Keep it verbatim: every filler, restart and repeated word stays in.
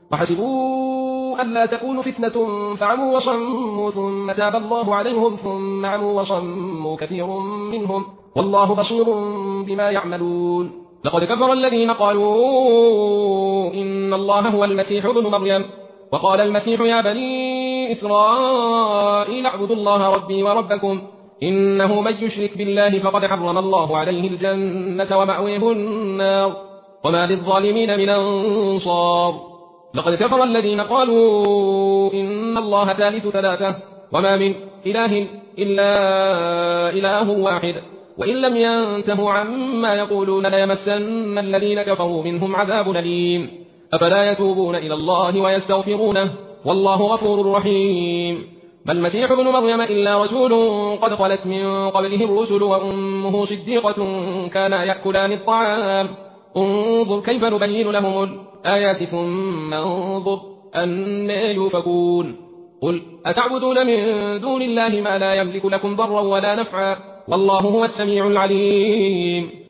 وحسبوا أن لا تكون فتنة فعموا وصموا ثم تاب الله عليهم ثم عموا وصموا كثير منهم والله بصير بما يعملون. لقد كفر الذين قالوا إن الله هو المسيح ابن مريم وقال المسيح يا بني إسرائيل اعبدوا الله ربي وربكم إنه من يشرك بالله فقد حرم الله عليه الجنة ومأويه النار وما للظالمين من أنصار. لقد كفر الذين قالوا إن الله ثالث ثلاثة وما من إله إلا إله واحد وإن لم ينتهوا عما يقولون ليمسن الذين كفروا منهم عذاب أليم. أفلا يتوبون إلى الله ويستغفرونه والله غفور رحيم. ما المسيح ابن مريم إلا رسول قد خلت من قبله الرسل وأمه صديقة كانا يأكلان الطعام انظر كيف نبين لهم الآيات ثم انظر أنى يؤفكون. قل أتعبدون من دون الله ما لا يملك لكم ضرا ولا نفعا والله هو السميع العليم.